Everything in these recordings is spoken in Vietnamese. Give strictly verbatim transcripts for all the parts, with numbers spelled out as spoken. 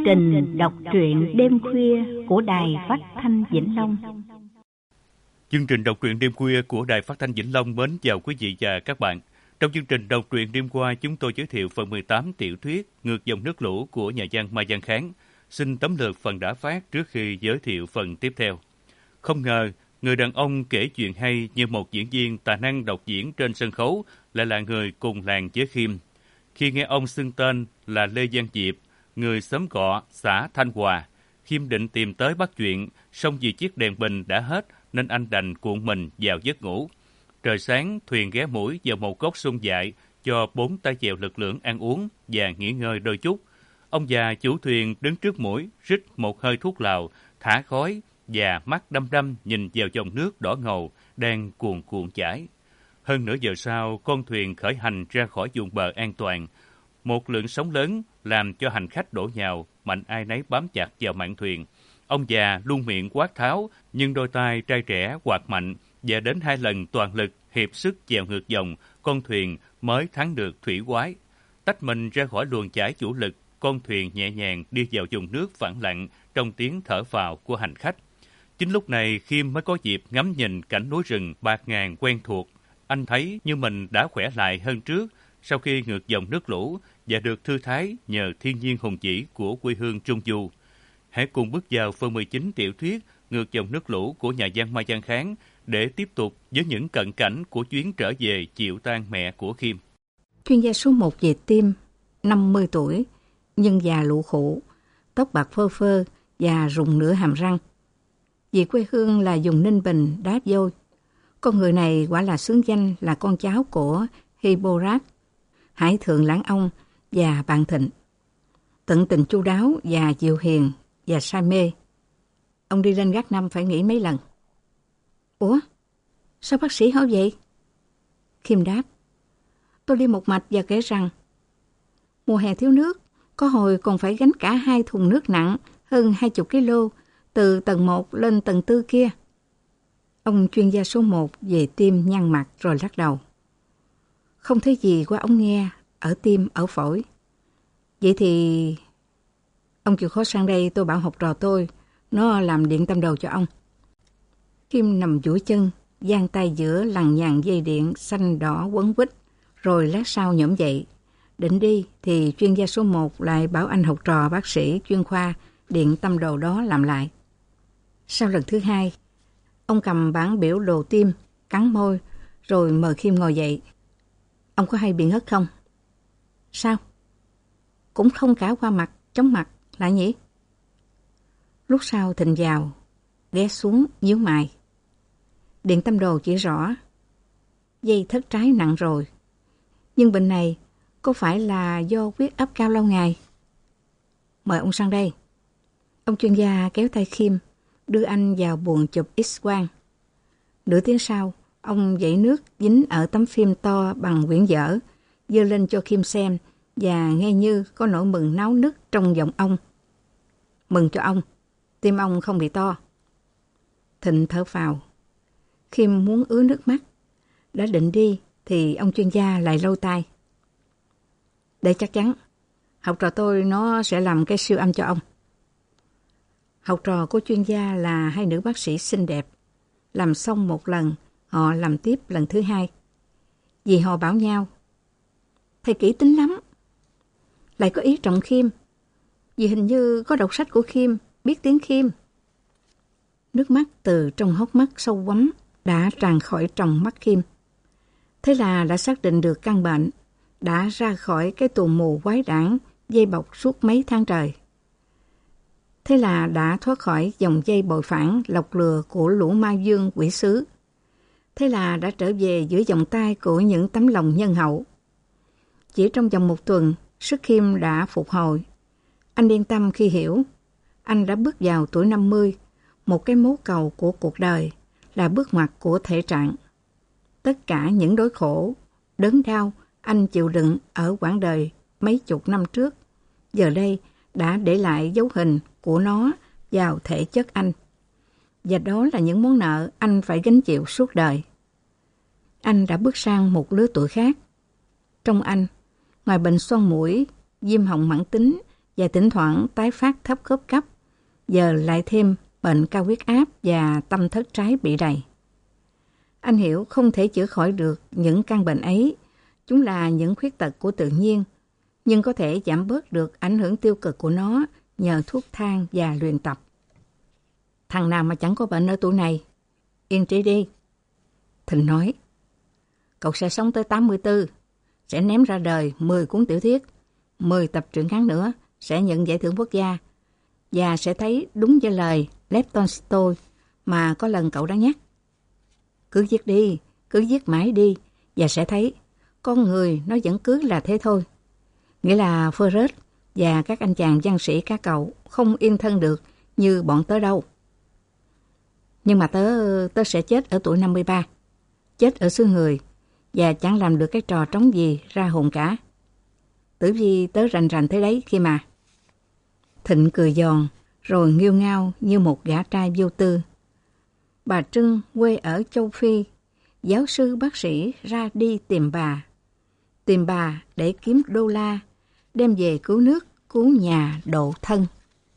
trình đọc truyện đêm khuya của Đài Phát thanh Vĩnh Long. Chương trình đọc truyện đêm khuya của Đài Phát thanh Vĩnh Long mến chào quý vị và các bạn. Trong chương trình đọc truyện đêm qua, chúng tôi giới thiệu phần mười tám tiểu thuyết Ngược dòng nước lũ của nhà văn Mai Văn Kháng. Xin tóm lược phần đã phát trước khi giới thiệu phần tiếp theo. Không ngờ, người đàn ông kể chuyện hay như một diễn viên tài năng đọc diễn trên sân khấu lại là người cùng làng với Khiêm. Khi nghe ông xưng tên là Lê Văn Diệp, người xóm Cọ, xã Thanh Hòa, Khiêm định tìm tới bắt chuyện, song vì chiếc đèn bình đã hết nên anh đành cuộn mình vào giấc ngủ. Trời sáng, thuyền ghé mũi vào một gốc sung dại cho bốn tay chèo lực lưỡng ăn uống và nghỉ ngơi đôi chút. Ông già chủ thuyền đứng trước mũi, rít một hơi thuốc lào, thả khói và mắt đăm đăm nhìn vào dòng nước đỏ ngầu đang cuồn cuộn chảy. Hơn nửa giờ sau, con thuyền khởi hành ra khỏi vùng bờ an toàn. Một lượng sóng lớn làm cho hành khách đổ nhào, mạnh ai nấy bám chặt vào mạn thuyền. Ông già luôn miệng quát tháo, nhưng đôi tay trai trẻ quạt mạnh, và đến hai lần toàn lực hiệp sức chèo ngược dòng, con thuyền mới thắng được thủy quái. Tách mình ra khỏi luồng chảy chủ lực, con thuyền nhẹ nhàng đi vào vùng nước phẳng lặng trong tiếng thở phào của hành khách. Chính lúc này Khiêm mới có dịp ngắm nhìn cảnh núi rừng bạt ngàn quen thuộc. Anh thấy như mình đã khỏe lại hơn trước sau khi ngược dòng nước lũ và được thư thái nhờ thiên nhiên hùng vĩ của quê hương Trung Du. Hãy cùng bước vào phần mười chín tiểu thuyết Ngược dòng nước lũ của nhà văn Mai Văn Kháng để tiếp tục với những cận cảnh của chuyến trở về chịu tang mẹ của Khiêm. Chuyên gia số một về tim, năm mươi tuổi, nhưng già lụ khụ, tóc bạc phơ phơ và rụng nửa hàm răng. Vì quê hương là vùng Ninh Bình, đá vôi. Con người này quả là xứng danh là con cháu của Hippocrates, Hải Thượng Lãng Ông và Bạn Thịnh. Tận tình chu đáo và dịu hiền và say mê. Ông đi lên gác năm phải nghĩ mấy lần. Ủa? Sao bác sĩ hỏi vậy? Khiêm đáp. Tôi đi một mạch và kể rằng mùa hè thiếu nước, có hồi còn phải gánh cả hai thùng nước nặng hơn hai mươi ki lô từ tầng một lên tầng tư kia. Ông chuyên gia số một về tim nhăn mặt rồi lắc đầu. Không thấy gì qua ống nghe, ở tim, ở phổi. Vậy thì ông chịu khó sang đây, tôi bảo học trò tôi, nó làm điện tâm đầu cho ông. Khiêm nằm duỗi chân, giang tay giữa lằng nhằng dây điện xanh đỏ quấn quýt, rồi lát sau nhổm dậy. Định đi thì chuyên gia số một lại bảo anh học trò bác sĩ chuyên khoa điện tâm đồ đó làm lại. Sau lần thứ hai, ông cầm bản biểu đồ tim, cắn môi, rồi mời Khiêm ngồi dậy. Ông có hay bị ngất không? Sao? Cũng không cả qua mặt, chóng mặt, lại nhỉ? Lúc sau Thịnh vào, ghé xuống, nhíu mày. Điện tâm đồ chỉ rõ, dây thất trái nặng rồi. Nhưng bệnh này có phải là do huyết áp cao lâu ngày? Mời ông sang đây. Ông chuyên gia kéo tay Khiêm, đưa anh vào buồng chụp X-quang. Nửa tiếng sau, ông dãy nước dính ở tấm phim to bằng quyển vở, giơ lên cho Khiêm xem và nghe như có nỗi mừng náo nức trong giọng ông. Mừng cho ông, tim ông không bị to. Thịnh thở phào. Khiêm muốn ứa nước mắt. Đã định đi thì ông chuyên gia lại lâu tay. Để chắc chắn, học trò tôi nó sẽ làm cái siêu âm cho ông. Học trò của chuyên gia là hai nữ bác sĩ xinh đẹp. Làm xong một lần, họ làm tiếp lần thứ hai. Vì họ bảo nhau, thầy kỹ tính lắm. Lại có ý trọng Khiêm, vì hình như có đọc sách của Khiêm, biết tiếng Khiêm. Nước mắt từ trong hốc mắt sâu quắm đã tràn khỏi tròng mắt Khiêm. Thế là đã xác định được căn bệnh, đã ra khỏi cái tù mù quái đản dây bọc suốt mấy tháng trời. Thế là đã thoát khỏi dòng dây bội phản lọc lừa của lũ ma dương quỷ sứ. Thế là đã trở về giữa vòng tay của những tấm lòng nhân hậu. Chỉ trong vòng một tuần, sức Khiêm đã phục hồi. Anh yên tâm khi hiểu, anh đã bước vào tuổi năm mươi, một cái mố cầu của cuộc đời, là bước ngoặt của thể trạng. Tất cả những đói khổ, đớn đau anh chịu đựng ở quãng đời mấy chục năm trước, giờ đây đã để lại dấu hình của nó vào thể chất anh. Và đó là những món nợ anh phải gánh chịu suốt đời. Anh đã bước sang một lứa tuổi khác. Trong anh, ngoài bệnh xoang mũi, viêm họng mãn tính và thỉnh thoảng tái phát thấp khớp cấp, giờ lại thêm bệnh cao huyết áp và tâm thất trái bị đầy. Anh hiểu không thể chữa khỏi được những căn bệnh ấy, chúng là những khuyết tật của tự nhiên, nhưng có thể giảm bớt được ảnh hưởng tiêu cực của nó nhờ thuốc thang và luyện tập. Thằng nào mà chẳng có bệnh ở tuổi này, yên trí đi. Thịnh nói, cậu sẽ sống tới tám mươi tư, sẽ ném ra đời mười cuốn tiểu thuyết, mười tập truyện ngắn nữa, sẽ nhận giải thưởng quốc gia, và sẽ thấy đúng như lời Lev Tolstoy mà có lần cậu đã nhắc. Cứ viết đi, cứ viết mãi đi, và sẽ thấy con người nó vẫn cứ là thế thôi. Nghĩa là Freud và các anh chàng văn sĩ các cậu không yên thân được như bọn tớ đâu. Nhưng mà tớ, tớ sẽ chết ở tuổi năm mươi ba, chết ở xứ người, và chẳng làm được cái trò trống gì ra hồn cả. Tử vì tớ rành rành thế đấy khi mà. Thịnh cười giòn, rồi nghêu ngao như một gã trai vô tư. Bà Trưng quê ở châu Phi, giáo sư bác sĩ ra đi tìm bà. Tìm bà để kiếm đô la, đem về cứu nước, cứu nhà, độ thân.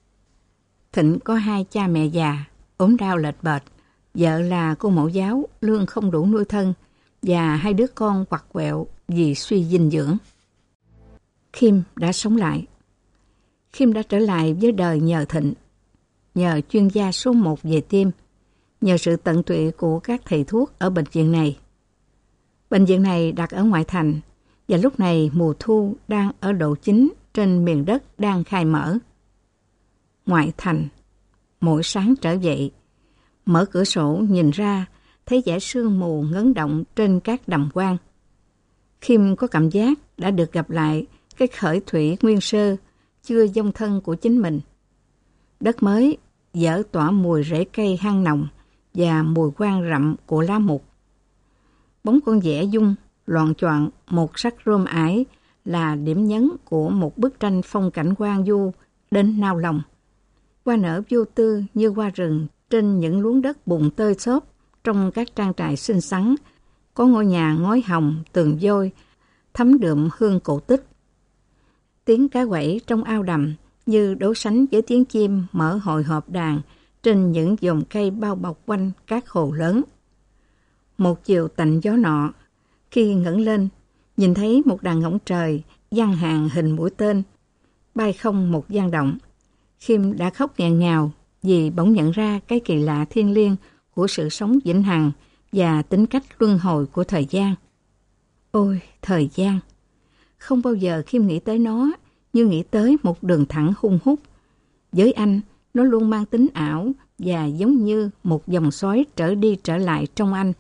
Thịnh có hai cha mẹ già, ốm đau lệch bệch, vợ là cô mẫu giáo, lương không đủ nuôi thân, và hai đứa con quặt quẹo vì suy dinh dưỡng. Khiêm đã sống lại. Khiêm đã trở lại với đời nhờ Thịnh, nhờ chuyên gia số một về tim, nhờ sự tận tụy của các thầy thuốc ở bệnh viện này. Bệnh viện này đặt ở ngoại thành, và lúc này mùa thu đang ở độ chín trên miền đất đang khai mở. Ngoại thành, mỗi sáng trở dậy, mở cửa sổ nhìn ra, thấy dải sương mù ngấn động trên các đầm quang. Khiêm có cảm giác đã được gặp lại cái khởi thủy nguyên sơ, chưa dông thân của chính mình. Đất mới, dở tỏa mùi rễ cây hăng nồng và mùi quang rậm của lá mục. Bóng con dẻ dung, loạng choạng một sắc rôm ải là điểm nhấn của một bức tranh phong cảnh hoang vu đến nao lòng. Hoa nở vô tư như hoa rừng trên những luống đất bùn tơi xốp trong các trang trại xinh xắn, có ngôi nhà ngói hồng, tường vôi, thấm đượm hương cổ tích. Tiếng cá quẩy trong ao đầm như đối sánh với tiếng chim mở hội họp đàn trên những vòng cây bao bọc quanh các hồ lớn. Một chiều tạnh gió nọ, khi ngẩng lên, nhìn thấy một đàn ngỗng trời giăng hàng hình mũi tên, bay không một dang động. Khiêm đã khóc nghẹn ngào vì bỗng nhận ra cái kỳ lạ thiêng liêng của sự sống vĩnh hằng và tính cách luân hồi của thời gian. Ôi, thời gian! Không bao giờ Khiêm nghĩ tới nó như nghĩ tới một đường thẳng hung hút. Với anh, nó luôn mang tính ảo và giống như một dòng xoáy trở đi trở lại trong anh.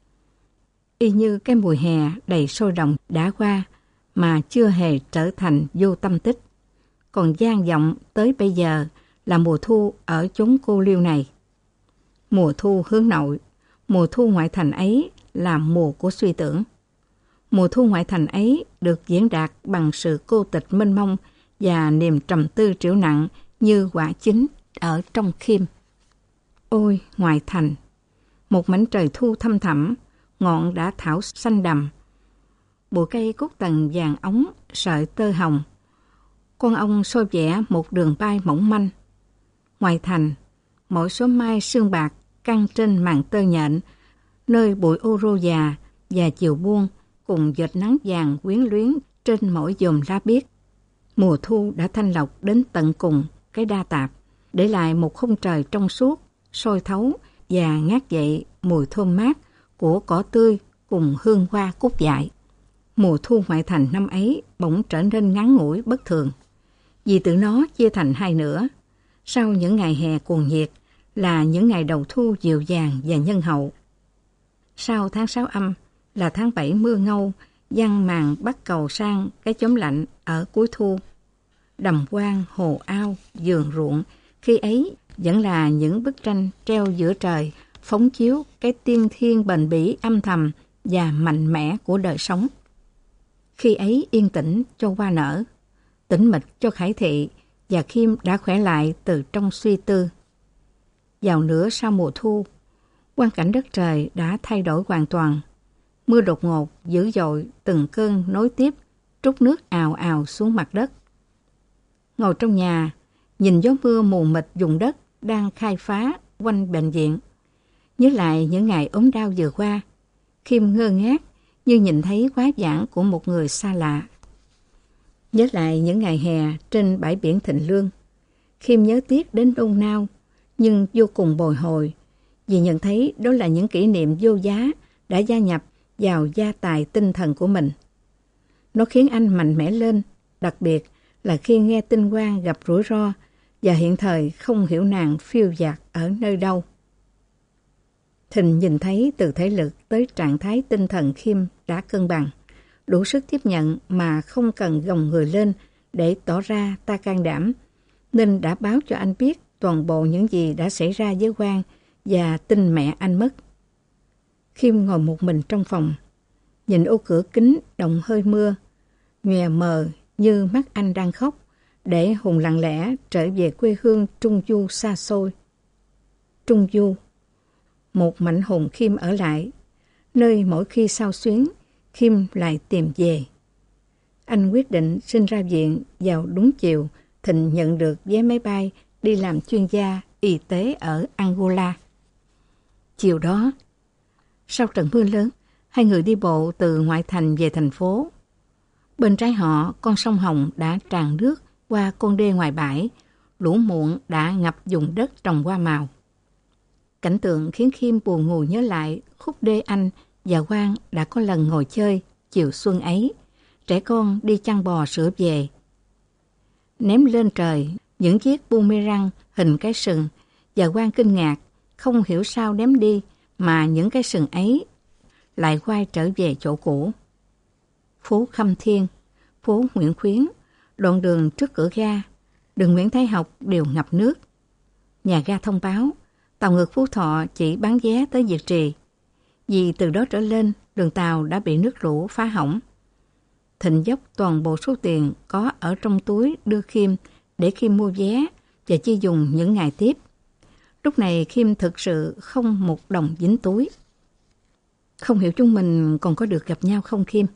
Y như cái mùa hè đầy sôi động đã qua mà chưa hề trở thành vô tâm tích. Còn vang vọng tới bây giờ là mùa thu ở chốn cô liêu này. Mùa thu hướng nội, mùa thu ngoại thành ấy là mùa của suy tưởng. Mùa thu ngoại thành ấy được diễn đạt bằng sự cô tịch mênh mông và niềm trầm tư trĩu nặng như quả chín ở trong Khiêm. Ôi ngoại thành, một mảnh trời thu thăm thẳm, ngọn đã thảo xanh đầm, bụi cây cốt tầng vàng óng sợi tơ hồng, con ong soi vẽ một đường bay mỏng manh. Ngoài thành, mỗi số mai sương bạc căng trên màn tơ nhện, nơi bụi ô rô già và chiều buông cùng vệt nắng vàng quyến luyến trên mỗi chùm lá biếc. Mùa thu đã thanh lọc đến tận cùng cái đa tạp, để lại một khung trời trong suốt, sôi thấu và ngát dậy mùi thơm mát của cỏ tươi cùng hương hoa cúc dại. Mùa thu ngoại thành năm ấy bỗng trở nên ngắn ngủi bất thường, vì tự nó chia thành hai nửa. Sau những ngày hè cuồng nhiệt là những ngày đầu thu dịu dàng và nhân hậu. Sau tháng sáu âm là tháng bảy mưa ngâu, giăng màn bắt cầu sang cái chớm lạnh ở cuối thu. Đầm quang, hồ ao, vườn ruộng, khi ấy vẫn là những bức tranh treo giữa trời, phóng chiếu cái tiên thiên bền bỉ âm thầm và mạnh mẽ của đời sống. Khi ấy yên tĩnh cho hoa nở, tĩnh mịch cho khải thị, và Khiêm đã khỏe lại từ trong suy tư. Vào nửa sau mùa thu, quang cảnh đất trời đã thay đổi hoàn toàn. Mưa đột ngột, dữ dội, từng cơn nối tiếp, trút nước ào ào xuống mặt đất. ngồi trong nhà, nhìn gió mưa mù mịt vùng đất đang khai phá quanh bệnh viện. Nhớ lại những ngày ốm đau vừa qua, Khiêm ngơ ngác như nhìn thấy quá giảng của một người xa lạ. Nhớ lại những ngày hè trên bãi biển Thịnh Lương, Khiêm nhớ tiếc đến nôn nao, nhưng vô cùng bồi hồi, vì nhận thấy đó là những kỷ niệm vô giá đã gia nhập vào gia tài tinh thần của mình. Nó khiến anh mạnh mẽ lên, đặc biệt là khi nghe tin Quang gặp rủi ro và hiện thời không hiểu nàng phiêu dạt ở nơi đâu. Thịnh nhìn thấy từ thể lực tới trạng thái tinh thần Khiêm đã cân bằng, đủ sức tiếp nhận mà không cần gồng người lên để tỏ ra ta can đảm, nên đã báo cho anh biết toàn bộ những gì đã xảy ra với Quang và tin mẹ anh mất. Khiêm ngồi một mình trong phòng, nhìn ô cửa kính động hơi mưa, nhòe mờ như mắt anh đang khóc, để Hùng lặng lẽ trở về quê hương Trung Du xa xôi. Trung Du, một mảnh hồn Khiêm ở lại, nơi mỗi khi sao xuyến, Khiêm lại tìm về. Anh quyết định xin ra viện vào đúng chiều Thịnh nhận được vé máy bay đi làm chuyên gia y tế ở Angola. Chiều đó, sau trận mưa lớn, hai người đi bộ từ ngoại thành về thành phố. Bên trái họ, con sông Hồng đã tràn nước qua con đê ngoài bãi, lũ muộn đã ngập vùng đất trồng hoa màu. Cảnh tượng khiến Khiêm buồn ngùi nhớ lại khúc đê anh và Quang đã có lần ngồi chơi chiều xuân ấy, trẻ con đi chăn bò sữa về. Ném lên trời những chiếc boomerang hình cái sừng, và Quang kinh ngạc, không hiểu sao ném đi mà những cái sừng ấy lại quay trở về chỗ cũ. Phố Khâm Thiên, phố Nguyễn Khuyến, đoạn đường trước cửa ga, đường Nguyễn Thái Học đều ngập nước. Nhà ga thông báo, tàu ngược Phú Thọ chỉ bán vé tới Việt Trì, vì từ đó trở lên đường tàu đã bị nước lũ phá hỏng. Thịnh dốc toàn bộ số tiền có ở trong túi đưa Khiêm để Khiêm mua vé và chi dùng những ngày tiếp. Lúc này Khiêm thực sự không một đồng dính túi. Không hiểu chúng mình còn có được gặp nhau không Khiêm?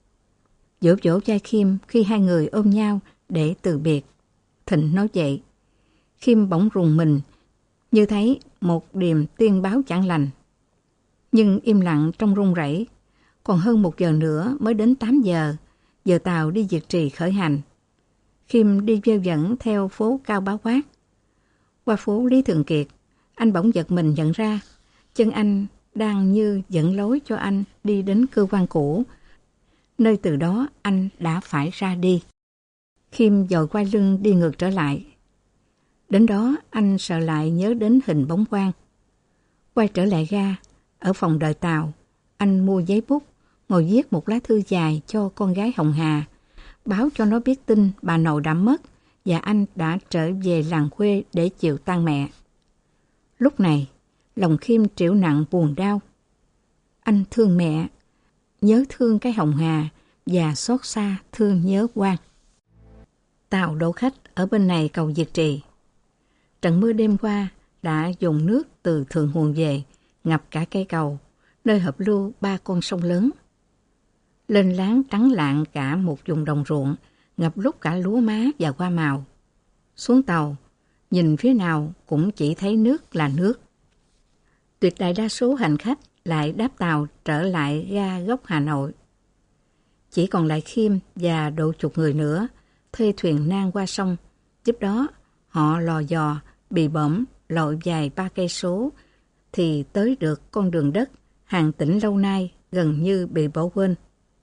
Vỗ vỗ vai Khiêm khi hai người ôm nhau để từ biệt. Thịnh nói vậy. Khiêm bỗng rùng mình, như thấy một điềm tiên báo chẳng lành. Nhưng im lặng trong run rẩy. Còn hơn một giờ nữa mới đến tám giờ, giờ tàu đi Việt Trì khởi hành. Khiêm đi vơ vẩn theo phố Cao Bá Quát. Qua phố Lý Thường Kiệt, anh bỗng giật mình nhận ra chân anh đang như dẫn lối cho anh đi đến cơ quan cũ, nơi từ đó anh đã phải ra đi. Khiêm dội quay lưng đi ngược trở lại. Đến đó anh sợ lại nhớ đến hình bóng Quang. Quay trở lại ga, ở phòng đợi tàu, anh mua giấy bút, ngồi viết một lá thư dài cho con gái Hồng Hà, báo cho nó biết tin bà nội đã mất và anh đã trở về làng quê để chịu tang mẹ. Lúc này, lòng Khiêm trĩu nặng buồn đau. Anh thương mẹ, nhớ thương cái Hồng Hà và xót xa thương nhớ Quang. Tàu đổ khách ở bên này cầu Việt Trì. Trận mưa đêm qua đã dồn nước từ thượng nguồn về, ngập cả cây cầu, nơi hợp lưu ba con sông lớn. Lên láng trắng lạng cả một vùng đồng ruộng, ngập lúc cả lúa má và hoa màu. Xuống tàu, nhìn phía nào cũng chỉ thấy nước là nước. Tuyệt đại đa số hành khách lại đáp tàu trở lại ga gốc Hà Nội. Chỉ còn lại Khiêm và độ chục người nữa thuê thuyền nan qua sông. Tiếp đó họ lò dò, bị bõm, lội dài ba cây số thì tới được con đường đất hàng tỉnh lâu nay gần như bị bỏ quên.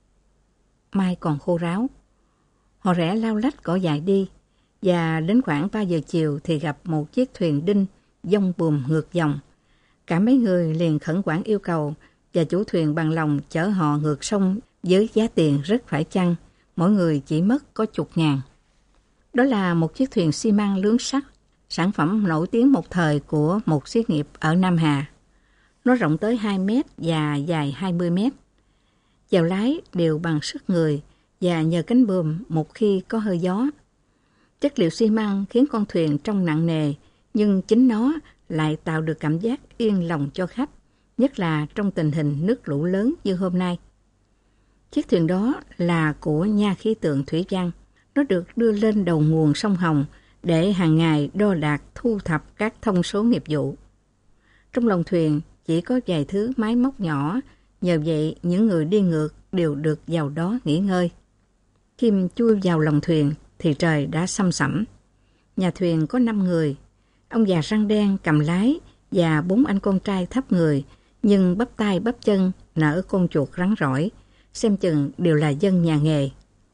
Mai còn khô ráo. Họ rẽ lao lách cỏ dại đi, và đến khoảng ba giờ chiều thì gặp một chiếc thuyền đinh dông buồm ngược dòng. Cả mấy người liền khẩn khoản yêu cầu và chủ thuyền bằng lòng chở họ ngược sông với giá tiền rất phải chăng, mỗi người chỉ mất có chục ngàn. Đó là một chiếc thuyền xi măng lưới sắt, sản phẩm nổi tiếng một thời của một xí nghiệp ở Nam Hà. Nó rộng tới hai mét và dài hai mươi mét. Chèo lái đều bằng sức người và nhờ cánh buồm một khi có hơi gió. Chất liệu xi măng khiến con thuyền trông nặng nề, nhưng chính nó lại tạo được cảm giác yên lòng cho khách, nhất là trong tình hình nước lũ lớn như hôm nay. Chiếc thuyền đó là của Nha Khí tượng Thủy văn, Nó được đưa lên đầu nguồn sông Hồng để hàng ngày đo đạc thu thập các thông số nghiệp vụ. Trong lòng thuyền chỉ có vài thứ máy móc nhỏ, nhờ vậy những người đi ngược đều được vào đó nghỉ ngơi. Kim chui vào lòng thuyền thì trời đã săm sẩm. Nhà thuyền có năm người, ông già răng đen cầm lái và bốn anh con trai thấp người, nhưng bắp tay bắp chân nở con chuột rắn rỏi, xem chừng đều là dân nhà nghề.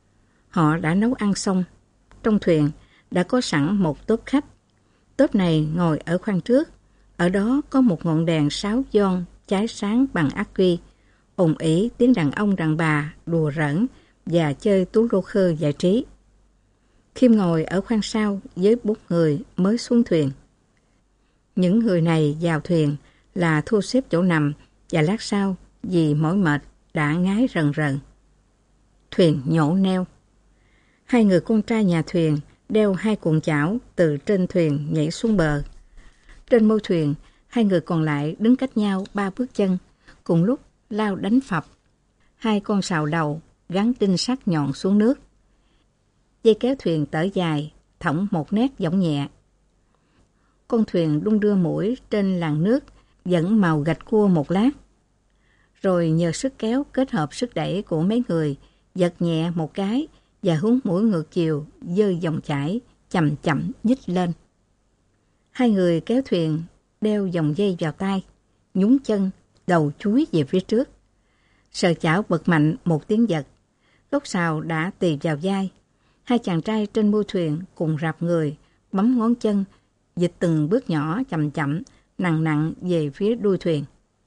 Họ đã nấu ăn xong. Trong thuyền đã có sẵn một tốp khách. Tốp này ngồi ở khoang trước. Ở đó có một ngọn đèn sáu giòn cháy sáng bằng ắc quy, ồn ỉ tiếng đàn ông đàn bà đùa giỡn và chơi tú lô khơ giải trí. Kim ngồi ở khoang sau với bốn người mới xuống thuyền. Những người này vào thuyền là thu xếp chỗ nằm và lát sau vì mỏi mệt đã ngái rần rần. Thuyền nhổ neo. Hai người con trai nhà thuyền đeo hai cuộn chảo từ trên thuyền nhảy xuống bờ. Trên môi thuyền, hai người còn lại đứng cách nhau ba bước chân, cùng lúc lao đánh phập. Hai con sào đầu gắn đinh sắt nhọn xuống nước. Dây kéo thuyền tở dài, thõng một nét giọng nhẹ. Con thuyền đung đưa mũi trên làn nước, dẫn màu gạch cua một lát. Rồi nhờ sức kéo kết hợp sức đẩy của mấy người, giật nhẹ một cái và hướng mũi ngược chiều, dơ dòng chảy, chậm chậm nhích lên. Hai người kéo thuyền, đeo vòng dây vào tay, nhún chân, đầu chúi về phía trước. Sờ chảo bật mạnh một tiếng giật. Gốc sào đã tì vào vai. Hai chàng trai trên mui thuyền cùng rạp người, bấm ngón chân, dịch từng bước nhỏ chậm chậm, nặng nặng về phía đuôi thuyền.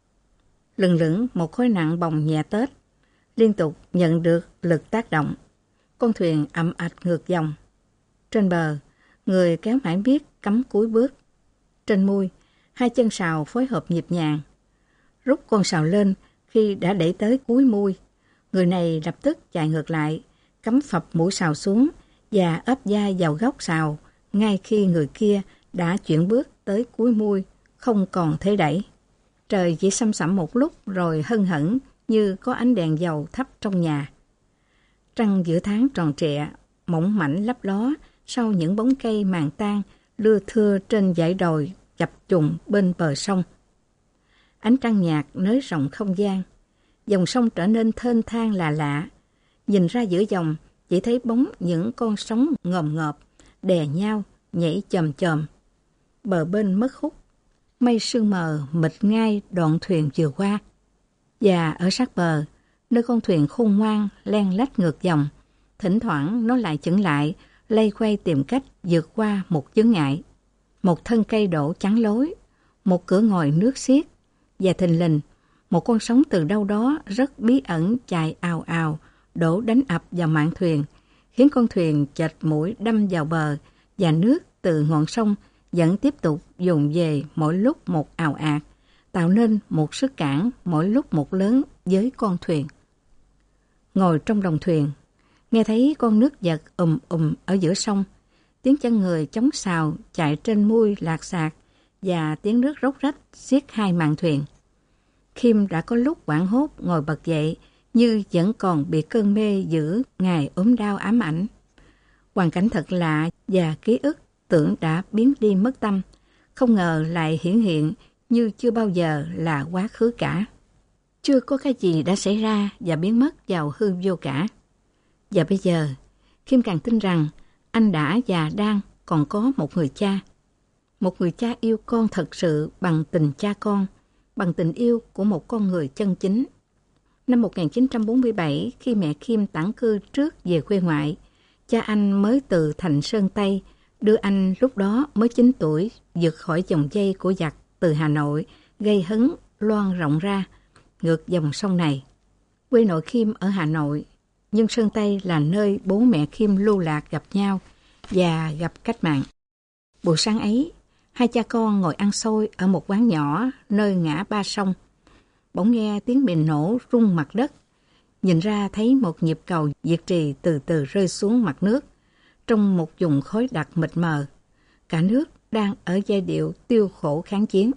Lừng lững một khối nặng bồng nhẹ tết, liên tục nhận được lực tác động. Con thuyền ậm ạch ngược dòng. Trên bờ, người kéo mãi biết cắm cúi bước. Trên mui, hai chân sào phối hợp nhịp nhàng. Rút con sào lên khi đã đẩy tới cuối mui. Người này lập tức chạy ngược lại, cắm phập mũi sào xuống và ấp vai vào góc sào ngay khi người kia đã chuyển bước tới cuối mui, không còn thế đẩy. Trời chỉ săm sẩm một lúc rồi hân hẳn như có ánh đèn dầu thắp trong nhà. Trăng giữa tháng tròn trịa, mỏng mảnh lấp ló sau những bóng cây màn tan lưa thưa trên dãy đồi chập trùng bên bờ sông. Ánh trăng nhạt nới rộng không gian, dòng sông trở nên thênh thang lạ lạ. Nhìn ra giữa dòng, chỉ thấy bóng những con sóng ngòm ngợp, đè nhau, nhảy chồm chồm. Bờ bên mất hút, mây sương mờ mịt ngay đoạn thuyền vừa qua. Và ở sát bờ, nơi con thuyền khôn ngoan len lách ngược dòng, thỉnh thoảng nó lại chững lại, lay quay tìm cách vượt qua một chướng ngại. Một thân cây đổ chắn lối, một cửa ngòi nước xiết, và thình lình, một con sóng từ đâu đó rất bí ẩn chạy ào ào, đổ đánh ập vào mạn thuyền, khiến con thuyền chệch mũi đâm vào bờ, và nước từ ngọn sông vẫn tiếp tục dồn về mỗi lúc một ào ạt, tạo nên một sức cản mỗi lúc một lớn với con thuyền. Ngồi trong đồng thuyền, nghe thấy con nước giật ùm ùm ở giữa sông, tiếng chân người chống sào chạy trên mui lạc sạc và tiếng nước róc rách xiết hai mạn thuyền. Kim đã có lúc hoảng hốt ngồi bật dậy, như vẫn còn bị cơn mê giữ ngày ốm đau ám ảnh. Hoàn cảnh thật lạ và ký ức tưởng đã biến đi mất tâm, không ngờ lại hiển hiện như chưa bao giờ là quá khứ cả. Chưa có cái gì đã xảy ra và biến mất vào hư vô cả. Và bây giờ, Kim càng tin rằng anh đã và đang còn có một người cha. Một người cha yêu con thật sự bằng tình cha con, bằng tình yêu của một con người chân chính. Năm một nghìn chín trăm bốn mươi bảy, khi mẹ Kim tản cư trước về quê ngoại, cha anh mới từ thành Sơn Tây, đưa anh lúc đó mới chín tuổi vượt khỏi dòng dây của giặc từ Hà Nội, gây hấn loan rộng ra, ngược dòng sông này. Quê nội Kim ở Hà Nội, nhưng Sơn Tây là nơi bố mẹ Kim lưu lạc gặp nhau và gặp cách mạng. Buổi sáng ấy, hai cha con ngồi ăn xôi ở một quán nhỏ nơi ngã ba sông. Bỗng nghe tiếng mìn nổ rung mặt đất. Nhìn ra thấy một nhịp cầu diệt trì từ từ rơi xuống mặt nước, trong một vùng khói đặc mịt mờ. Cả nước đang ở giai điệu tiêu khổ kháng chiến.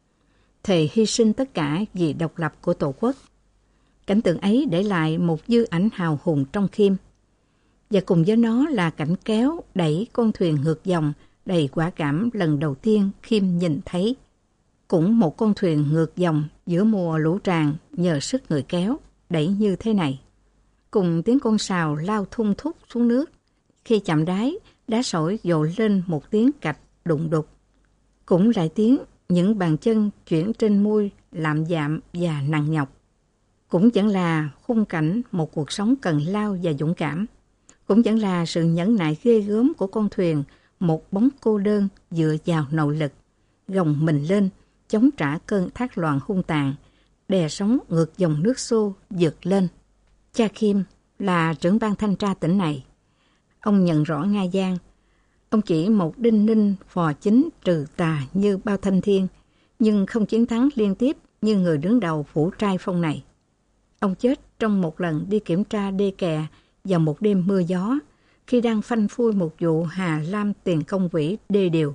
Thề hy sinh tất cả vì độc lập của Tổ quốc. Cảnh tượng ấy để lại một dư ảnh hào hùng trong Kim. và cùng với nó là cảnh kéo đẩy con thuyền ngược dòng đầy quả cảm lần đầu tiên Khiêm nhìn thấy. Cũng một con thuyền ngược dòng giữa mùa lũ tràn nhờ sức người kéo đẩy như thế này. Cùng tiếng con sào lao thung thúc xuống nước. Khi chạm đáy, đá sỏi dội lên một tiếng cạch đụng đục. Cũng lại tiếng những bàn chân chuyển trên môi lạm dạm và nặng nhọc. Cũng vẫn là khung cảnh một cuộc sống cần lao và dũng cảm. Cũng vẫn là sự nhẫn nại ghê gớm của con thuyền, một bóng cô đơn dựa vào nội lực, gồng mình lên, chống trả cơn thác loạn hung tàn, đè sóng ngược dòng nước xô vượt lên. Cha Khiêm là trưởng ban thanh tra tỉnh này. Ông nhận rõ Nga Giang. Ông chỉ một đinh ninh phò chính trừ tà như bao thanh thiên, nhưng không chiến thắng liên tiếp như người đứng đầu phủ trai phong này. Ông chết trong một lần đi kiểm tra đê kè vào một đêm mưa gió, khi đang phanh phui một vụ Hà Lam tiền công vĩ đê điều,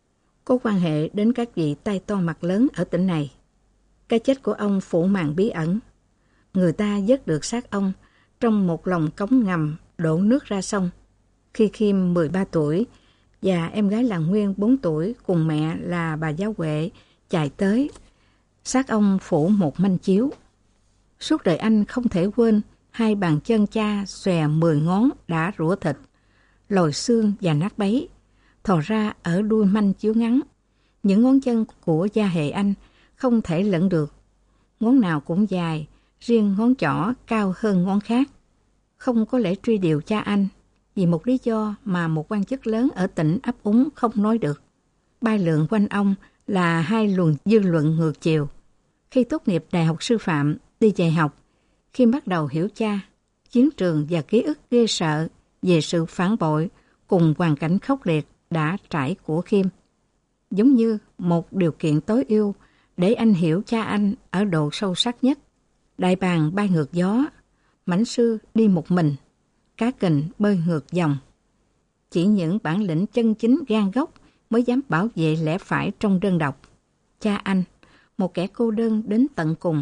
có quan hệ đến các vị tay to mặt lớn ở tỉnh này. Cái chết của ông phủ màn bí ẩn. Người ta vớt được xác ông trong một lòng cống ngầm đổ nước ra sông. Khi Khiêm mười ba tuổi và em gái là Nguyên bốn tuổi cùng mẹ là bà giáo Huệ chạy tới, xác ông phủ một manh chiếu. Suốt đời anh không thể quên hai bàn chân cha xòe mười ngón đã rũa thịt, lồi xương và nát bấy, thò ra ở đuôi manh chiếu ngắn. Những ngón chân của gia hệ anh không thể lẫn được. Ngón nào cũng dài, riêng ngón trỏ cao hơn ngón khác. Không có lẽ truy điều cha anh, vì một lý do mà một quan chức lớn ở tỉnh ấp úng không nói được. Bay lượn quanh ông là hai luồng dư luận ngược chiều. Khi tốt nghiệp Đại học Sư phạm, đi dạy học, khi bắt đầu hiểu cha, chiến trường và ký ức ghê sợ về sự phản bội cùng hoàn cảnh khốc liệt đã trải của Khiêm. Giống như một điều kiện tối ưu để anh hiểu cha anh ở độ sâu sắc nhất. Đại bàng bay ngược gió, mãnh sư đi một mình, cá kình bơi ngược dòng. Chỉ những bản lĩnh chân chính gan góc mới dám bảo vệ lẽ phải trong đơn độc. Cha anh, một kẻ cô đơn đến tận cùng.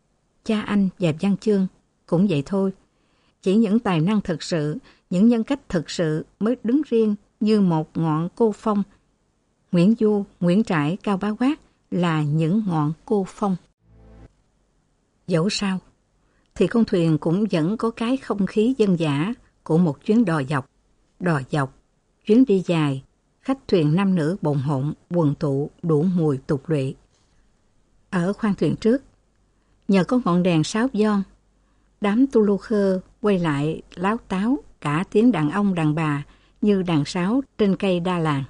Cha anh và Văn Chương cũng vậy thôi. Chỉ những tài năng thực sự, những nhân cách thực sự mới đứng riêng như một ngọn cô phong. Nguyễn Du, Nguyễn Trãi, Cao Bá Quát là những ngọn cô phong. Dẫu sao, thì con thuyền cũng vẫn có cái không khí dân dã của một chuyến đò dọc. Đò dọc, chuyến đi dài, khách thuyền nam nữ bồng hộn, quần tụ đủ mùi tục lụy. Ở khoang thuyền trước, nhờ có ngọn đèn sáo giòn, đám tu lô khơ quay lại láo táo cả tiếng đàn ông đàn bà như đàn sáo trên cây đa làng.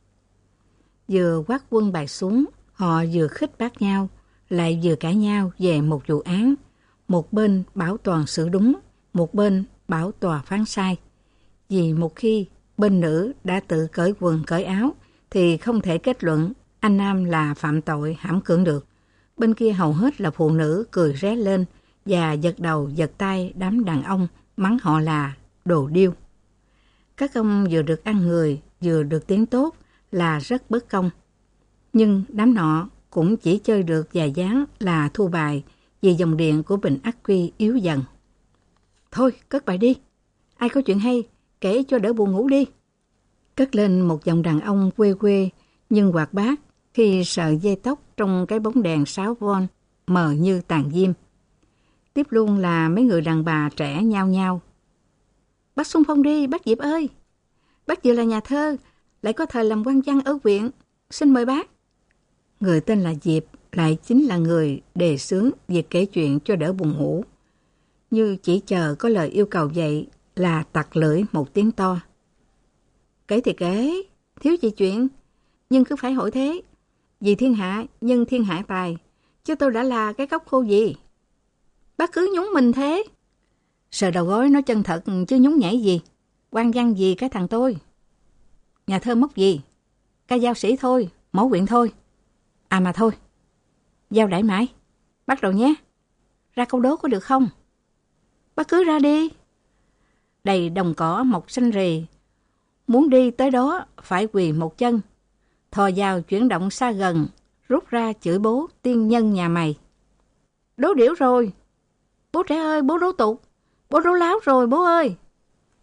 Vừa quát quân bài xuống, họ vừa khích bác nhau, lại vừa cãi nhau về một vụ án. Một bên bảo toàn xử đúng, một bên bảo tòa phán sai. Vì một khi bên nữ đã tự cởi quần cởi áo, thì không thể kết luận anh nam là phạm tội hãm cưỡng được. Bên kia hầu hết là phụ nữ cười ré lên và giật đầu giật tay đám đàn ông, mắng họ là đồ điêu. Các ông vừa được ăn người, vừa được tiếng tốt là rất bất công. Nhưng đám nọ cũng chỉ chơi được vài ván là thua bài vì dòng điện của bình ắc quy yếu dần. Thôi, cất bài đi. Ai có chuyện hay, kể cho đỡ buồn ngủ đi. Cất lên một dòng đàn ông quê quê nhưng hoạt bát khi sợi dây tóc trong cái bóng đèn sáu von mờ như tàn diêm. Tiếp luôn là mấy người đàn bà trẻ nhao nhao. Bác xung phong đi, bác Diệp ơi. Bác vừa là nhà thơ, lại có thời làm quan văn ở viện. Xin mời bác. Người tên là Diệp lại chính là người đề xướng việc kể chuyện cho đỡ buồn ngủ. Như chỉ chờ có lời yêu cầu vậy là tặc lưỡi một tiếng to. Kể thì kể, thiếu gì chuyện, nhưng cứ phải hỏi thế. Vì thiên hạ, nhân thiên hạ tài, chứ tôi đã là cái gốc khô gì. Bác cứ nhúng mình thế. Sờ đầu gối nói chân thật chứ nhúng nhảy gì. Quan văn gì cái thằng tôi. Nhà thơ mốc gì. Ca dao sĩ thôi, mẫu quyện thôi. À mà thôi, giao đãi mãi. Bắt đầu nhé. Ra câu đố có được không? Bác cứ ra đi. Đầy đồng cỏ mọc xanh rì. Muốn đi tới đó phải quỳ một chân. Thò vào chuyển động xa gần, rút ra chửi bố tiên nhân nhà mày. Đố điểu rồi. Bố trẻ ơi, bố đố tục. Bố đố láo rồi bố ơi.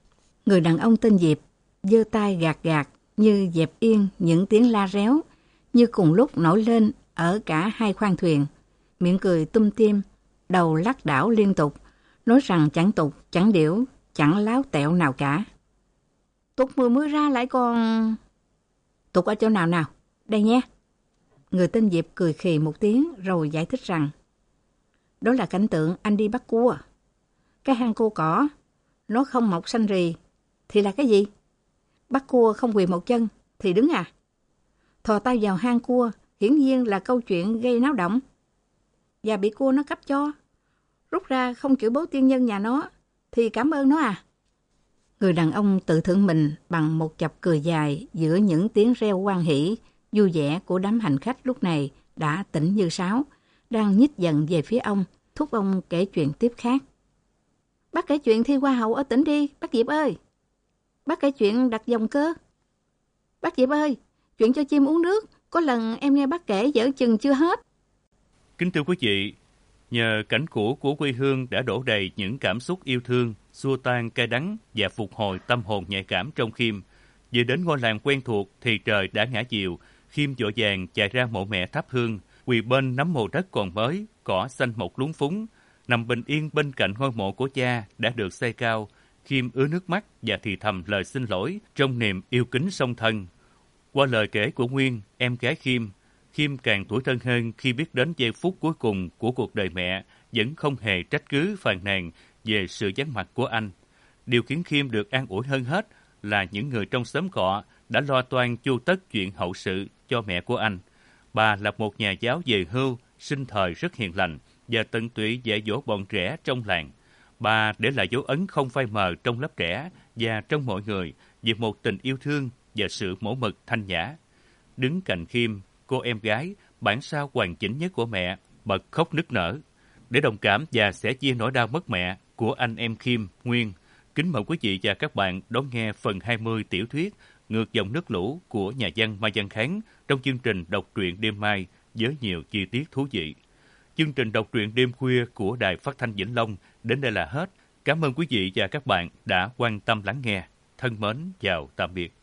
Người đàn ông tên Diệp giơ tay gạt gạt như dẹp yên những tiếng la réo như cùng lúc nổi lên ở cả hai khoang thuyền. Miệng cười tum tim, đầu lắc đảo liên tục, nói rằng chẳng tục, chẳng điểu, chẳng láo tẹo nào cả. Tục mười mới ra lại còn... Tục ở chỗ nào nào? Đây nhé. Người tên Diệp cười khì một tiếng rồi giải thích rằng đó là cảnh tượng anh đi bắt cua. Cái hang cua cỏ, nó không mọc xanh rì, thì là cái gì? Bắt cua không quỳ một chân, thì đứng à? Thò tay vào hang cua, hiển nhiên là câu chuyện gây náo động. Và bị cua nó cấp cho. Rút ra không chửi bố tiên nhân nhà nó, thì cảm ơn nó à? Người đàn ông tự thưởng mình bằng một chập cười dài giữa những tiếng reo hoan hỉ, vui vẻ của đám hành khách lúc này đã tỉnh như sáo, đang nhích dần về phía ông, thúc ông kể chuyện tiếp khác. Bác kể chuyện thi hoa hậu ở tỉnh đi, bác Diệp ơi. Bác kể chuyện đặt vòng cơ. Bác Diệp ơi, chuyện cho chim uống nước, có lần em nghe bác kể dở chừng chưa hết. Kính thưa quý vị, nhờ cảnh cũ của quê hương đã đổ đầy những cảm xúc yêu thương, xua tan cay đắng và phục hồi tâm hồn nhạy cảm trong Khiêm. Về đến ngôi làng quen thuộc thì trời đã ngã chiều, Khiêm vội vàng chạy ra mộ mẹ thắp hương, quỳ bên nắm mồ đất còn mới, cỏ xanh mọc lúng phúng, nằm bình yên bên cạnh ngôi mộ của cha đã được xây cao. Khiêm ứa nước mắt và thì thầm lời xin lỗi trong niềm yêu kính song thân. Qua lời kể của Nguyên, em gái Khiêm, Khiêm càng tủi thân hơn khi biết đến giây phút cuối cùng của cuộc đời mẹ vẫn không hề trách cứ phàn nàn về sự vắng mặt của anh. Điều khiến Khiêm được an ủi hơn hết là những người trong xóm cọ đã lo toan chu tất chuyện hậu sự cho mẹ của anh. Bà là một nhà giáo về hưu, sinh thời rất hiền lành và tận tụy dạy dỗ bọn trẻ trong làng. Bà để lại dấu ấn không phai mờ trong lớp trẻ và trong mọi người về một tình yêu thương và sự mẫu mực thanh nhã. Đứng cạnh Khiêm, cô em gái, bản sao hoàn chỉnh nhất của mẹ, bật khóc nức nở. Để đồng cảm và sẻ chia nỗi đau mất mẹ của anh em Khiêm, Nguyên, kính mời quý vị và các bạn đón nghe phần hai mươi tiểu thuyết Ngược dòng nước lũ của nhà văn Mai Văn Kháng trong chương trình đọc truyện đêm mai với nhiều chi tiết thú vị. Chương trình đọc truyện đêm khuya của Đài Phát thanh Vĩnh Long đến đây là hết. Cảm ơn quý vị và các bạn đã quan tâm lắng nghe. Thân mến, chào tạm biệt.